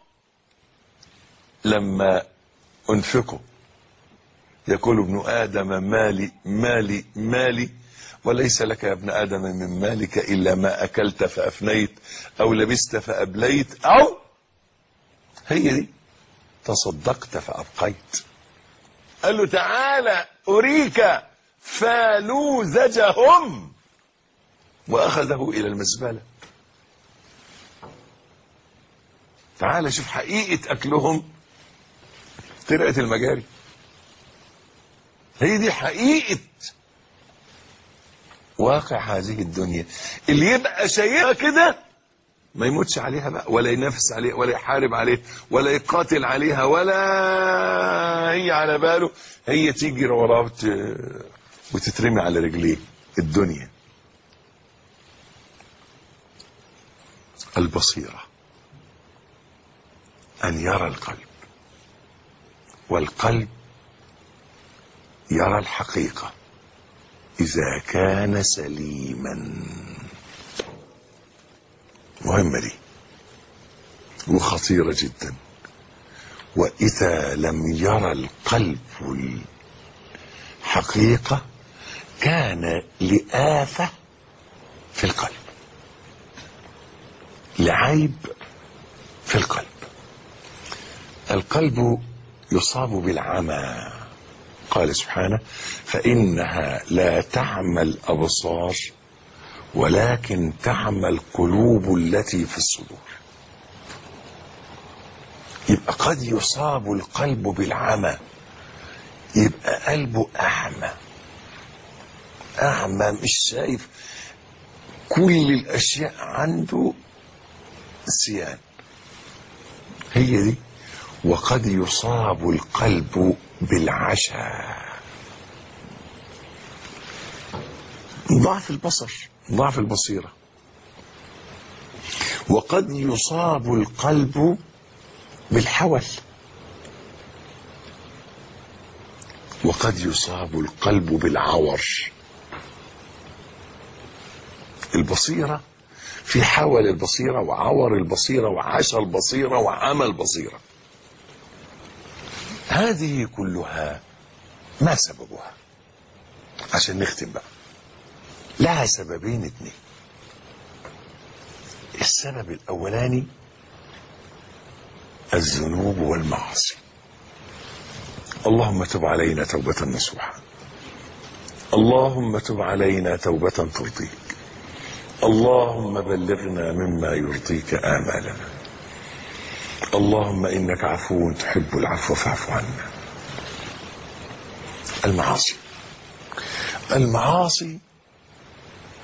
لما أنفقه. يقول ابن آدم مالي مالي مالي، وليس لك يا ابن آدم من مالك إلا ما أكلت فأفنيت أو لبست فأبليت، أو هي دي تصدقت فأبقيت. قال له تعالى أريك فالوذجهم، وأخذه إلى المزبلة. تعالى شوف حقيقة أكلهم، طرقة المجاري. هي دي حقيقة واقع هذه الدنيا. اللي يبقى شايفها كده ما يموتش عليها بقى، ولا ينافس عليها، ولا يحارب عليها، ولا يقاتل عليها، ولا هي على باله. هي تيجي وراه وتترمي على رجليه الدنيا. البصيرة أن يرى القلب، والقلب يرى الحقيقة إذا كان سليما. مهمة دي وخطيرة جدا. وإذا لم يرى القلب الحقيقة كان لآفة في القلب، لعيب في القلب. القلب يصاب بالعمى. قال سبحانه فإنها لا تعمى الأبصار ولكن تعمى القلوب التي في الصدور. يبقى قد يصاب القلب بالعمى، يبقى قلبه أعمى، أعمى مش شايف، كل الأشياء عنده سيان. هي دي. وقد يصاب القلب بالعشا، ضعف البصر، ضعف البصيرة. وقد يصاب القلب بالحول، وقد يصاب القلب بالعور. البصيرة في حول البصيرة وعور البصيرة وعشا البصيرة وعمى البصيرة. هذه كلها ما سببها؟ عشان نختم بقى، لها سببين اتنين. السبب الأولاني الذنوب والمعاصي. اللهم تب علينا توبة نصوحة، اللهم تب علينا توبة ترضيك، اللهم بلغنا مما يرضيك آمالنا، اللهم إنك عفو تحب العفو فاعف عنا. المعاصي، المعاصي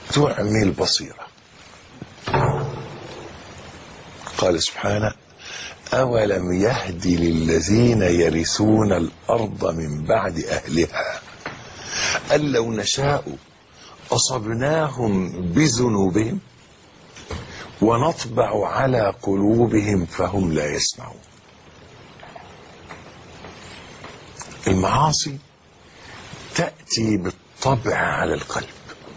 تعمي البصيرة. قال سبحانه: أولم يهد للذين يرثون الأرض من بعد أهلها أن لو نشاء أصبناهم بذنوبهم ونطبع على قلوبهم فهم لا يسمعون. المعاصي تأتي بالطبع على القلب،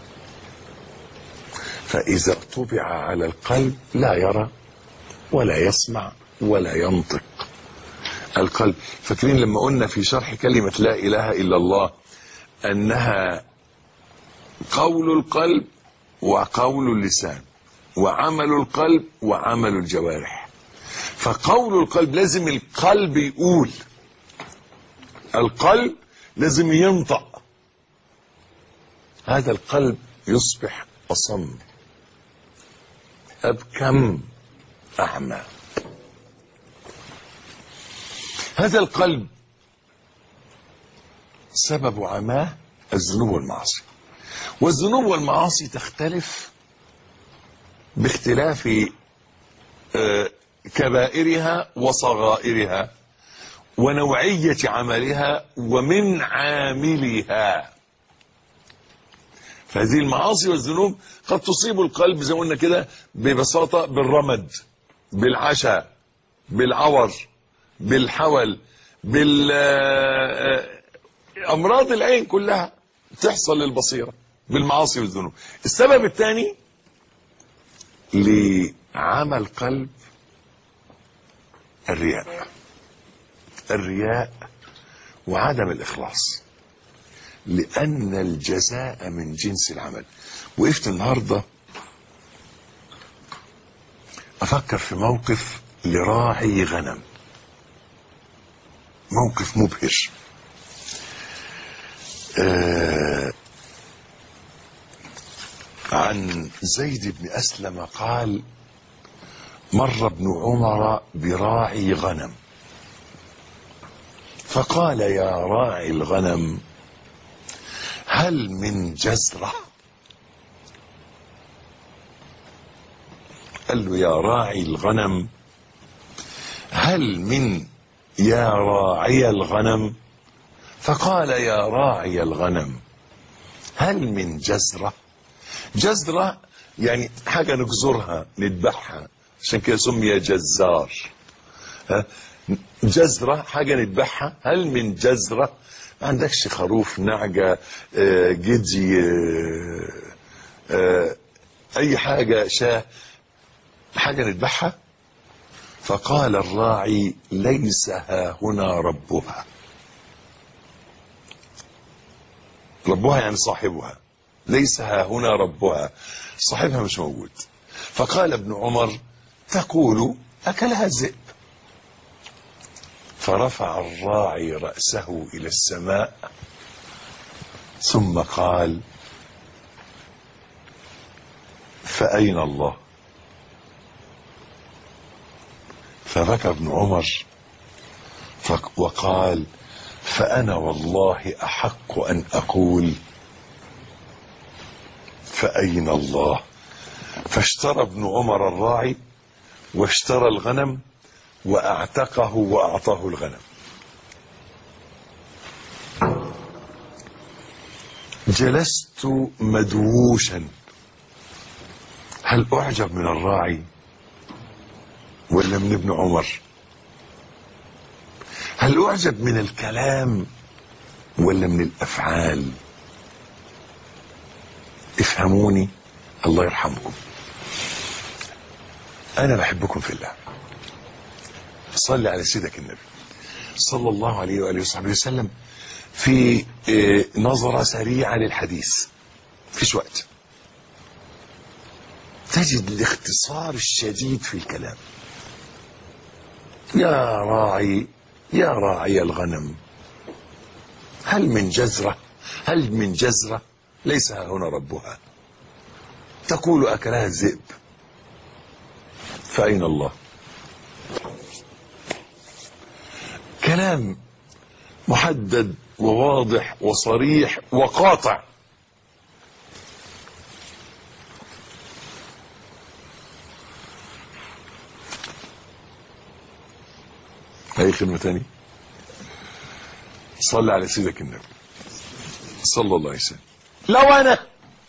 فإذا طبع على القلب لا يرى ولا يسمع ولا ينطق. القلب، فاكرين لما قلنا في شرح كلمة لا إله إلا الله أنها قول القلب وقول اللسان وعمل القلب وعمل الجوارح. فقول القلب لازم القلب يقول، القلب لازم ينطق، هذا القلب يصبح أصم أبكم أعمى. هذا القلب سبب عماه الذنوب والمعاصي، والذنوب والمعاصي تختلف باختلاف كبائرها وصغائرها ونوعية عملها ومن عاملها. فهذه المعاصي والذنوب قد تصيب القلب زي ما قلنا كده ببساطة بالرمد، بالعشاء، بالعور، بالحول، بالأمراض العين كلها تحصل للبصيرة بالمعاصي والذنوب. السبب الثاني لعمى القلب الرياء، الرياء وعدم الإخلاص، لأن الجزاء من جنس العمل. وقفت النهاردة أفكر في موقف لراعي غنم، موقف مبهر. عن زيد بن أسلم قال: مر ابن عمر براعي غنم فقال: يا راعي الغنم هل من جزرة؟ قال له: يا راعي الغنم هل من يا راعي الغنم؟ فقال: يا راعي الغنم هل من جزرة؟ جزرة يعني حاجة نجزرها نذبحها، عشان كده سمي جزار. جزرة حاجة نذبحها، هل من جزرة؟ ما عندكش خروف، نعجة، جدي، أي حاجة، شاه، حاجة نذبحها؟ فقال الراعي: ليس ها هنا ربها. ربها يعني صاحبها، ليس ها هنا ربها، صاحبها مش موجود. فقال ابن عمر: تقول أكلها الذئب. فرفع الراعي رأسه إلى السماء ثم قال: فأين الله؟ فبكى ابن عمر وقال: فأنا والله أحق أن أقول فأين الله؟ فاشترى ابن عمر الراعي واشترى الغنم وأعتقه وأعطاه الغنم. جلست مدووشا، هل أعجب من الراعي ولا من ابن عمر؟ هل أعجب من الكلام ولا من الأفعال؟ افهموني الله يرحمكم. أنا بحبكم في الله. صلي على سيدك النبي صلى الله عليه وآله وصحبه وسلم. في نظرة سريعة للحديث، فيش وقت، تجد الاختصار الشديد في الكلام. يا راعي، يا راعي الغنم هل من جزرة؟ هل من جزرة؟ ليس ها هنا ربها. تقول أكلها الذئب، فأين الله؟ كلام محدد وواضح وصريح وقاطع. اي خدمة تاني؟ صلي على سيدك النبي صلى الله عليه وسلم. لو انا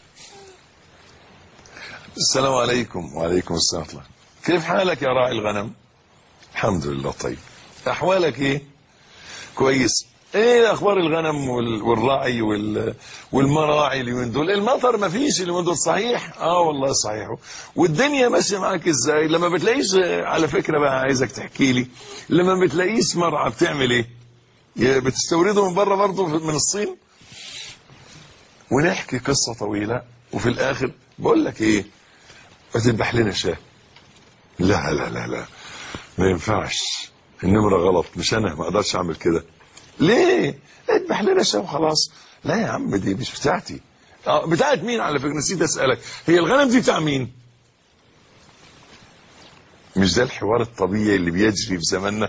السلام عليكم. وعليكم السلام ورحمة الله. كيف حالك يا راعي الغنم؟ الحمد لله طيب. احوالك ايه؟ كويس. ايه اخبار الغنم والراعي والمراعي اليومين دول؟ المطر ما فيش اليومين دول صحيح؟ والله صحيح. والدنيا ماشيه معاك ازاي؟ لما بتلاقيش، على فكره بقى عايزك تحكي لي، لما بتلاقيش مرعى بتعمل ايه؟ بتستورده من بره برضه من الصين؟ ونحكي قصه طويله وفي الاخر بقول لك ايه؟ ما تذبح لنا شاه. لا لا لا لا ما ينفعش، النمره غلط، مش انا ما اقدرش اعمل كده. ليه؟ اذبح لنا شاه وخلاص. لا يا عم دي مش بتاعتي. بتاعت مين على فكره؟ نسيت اسالك، هي الغنم دي بتاع مين؟ مش ده الحوار الطبيعي اللي بيجري في زماننا؟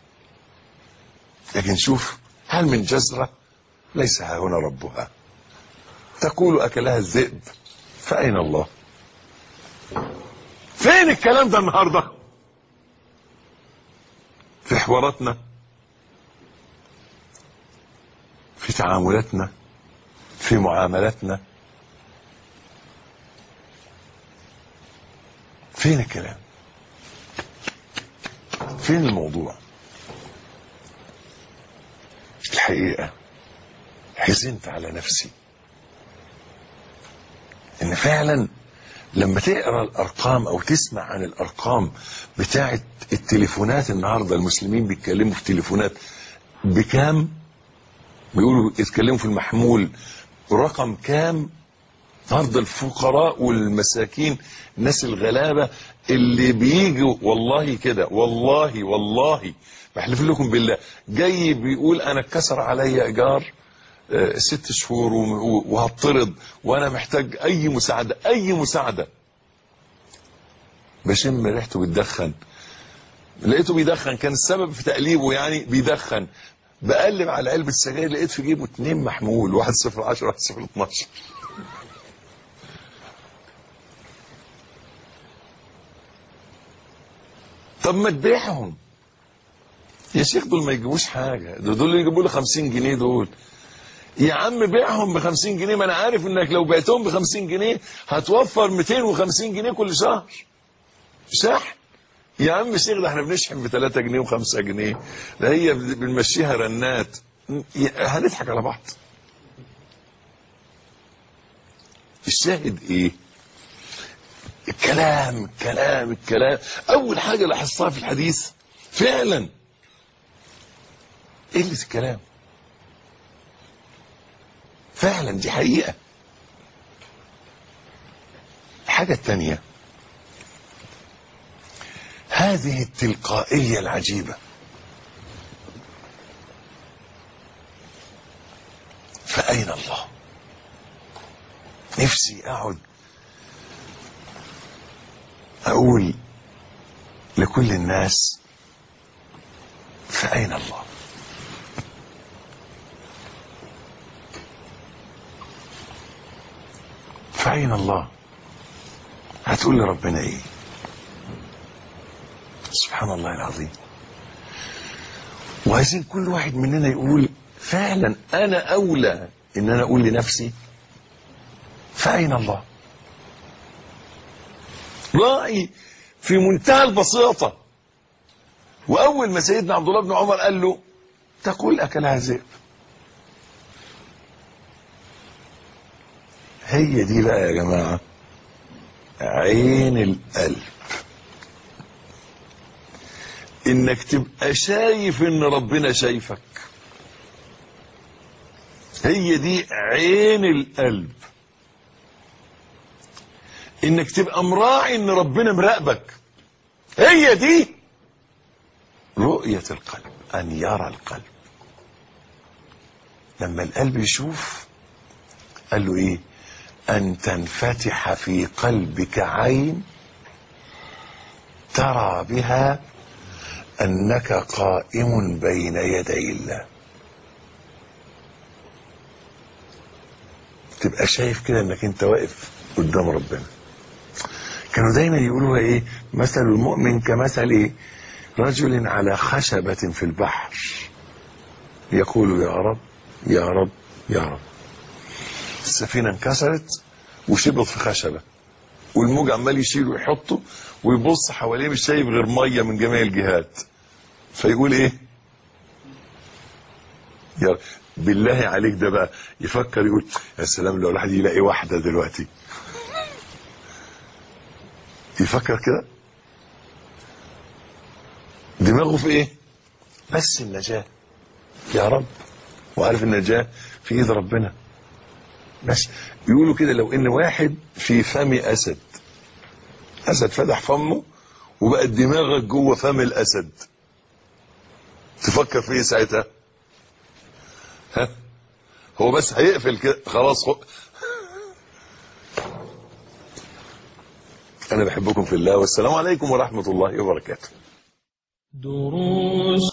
لكن شوف، هل من جزره ليس ها هنا ربها تقول اكلها الذئب فاين الله؟ فين الكلام ده النهارده في حواراتنا، في تعاملاتنا، في معاملاتنا؟ فين الكلام؟ فين الموضوع؟ الحقيقة حزنت على نفسي ان فعلا لما تقرأ الارقام او تسمع عن الارقام بتاعت التليفونات النهاردة، المسلمين بيتكلموا في تليفونات بكام؟ بيقولوا يتكلموا في المحمول رقم كام؟ فرض الفقراء والمساكين، الناس الغلابة اللي بيجوا والله كده، والله بحلف لكم بالله، جاي بيقول انا اتكسر عليا ايجار 6 شهور وهطرد وانا محتاج اي مساعدة. بشم ريحته بيدخن، لقيته بيدخن، كان السبب في تقليبه يعني بيدخن. بقلب على علبة السجاير لقيت في جيبه 2 محمول، 1010 1012. طب ما تبيعهم يا شيخ، دول ما يجيبوش حاجة، دول اللي يجيبوا له 50 جنيه دول. يا عم بيعهم ب50 جنيه، ما انا عارف انك لو بعتهم ب50 جنيه هتوفر 250 جنيه كل شهر شحن. يا عم شيخ ده احنا بنشحن ب3 جنيه و5 جنيه، ده هي بنمشيها رنات، هنضحك على بعض. الشاهد ايه؟ الكلام. اول حاجة لاحظتها في الحديث فعلا قلة الكلام، فعلا دي حقيقة. الحاجة الثانية هذه التلقائية العجيبة. فأين الله؟ نفسي أقعد أقول لكل الناس فأين الله؟ فأين الله؟ هتقول لربنا ايه؟ سبحان الله العظيم. وعايزين كل واحد مننا يقول فعلا انا اولى ان انا اقول لنفسي فأين الله؟ راعي في منتهى البساطة. واول ما سيدنا عبد الله بن عمر قال له تقول اكلها ذئب، هي دي بقى يا جماعة عين القلب، انك تبقى شايف ان ربنا شايفك. هي دي عين القلب، انك تبقى مراعي ان ربنا مراقبك. هي دي رؤية القلب، ان يرى القلب. لما القلب يشوف قال له ايه؟ ان تنفتح في قلبك عين ترى بها انك قائم بين يدي الله. تبقى شايف كده انك انت واقف قدام ربنا. كانوا دايما يقولوا ايه؟ مثل المؤمن كمثل ايه؟ رجل على خشبة في البحر يقول: يا رب يا رب يا رب. السفينة انكسرت وشبط في خشبة، والموج عمال يشيله ويحطه، ويبص حواليه مش شايف غير مية من جميع الجهات. فيقول ايه؟ يا بالله عليك، ده بقى يفكر يقول: يا سلام لو الواحد يلاقي واحدة دلوقتي. يفكر كده، دماغه في ايه؟ بس النجاة يا رب، وعارف النجاة في ايد ربنا. بس يقولوا كده: لو ان واحد في فم اسد فتح فمه وبقت دماغك جوه فم الاسد، تفكر في ايه ساعتها؟ ها؟ هو بس هيقفل كده خلاص. انا بحبكم في الله، والسلام عليكم ورحمة الله وبركاته. دروس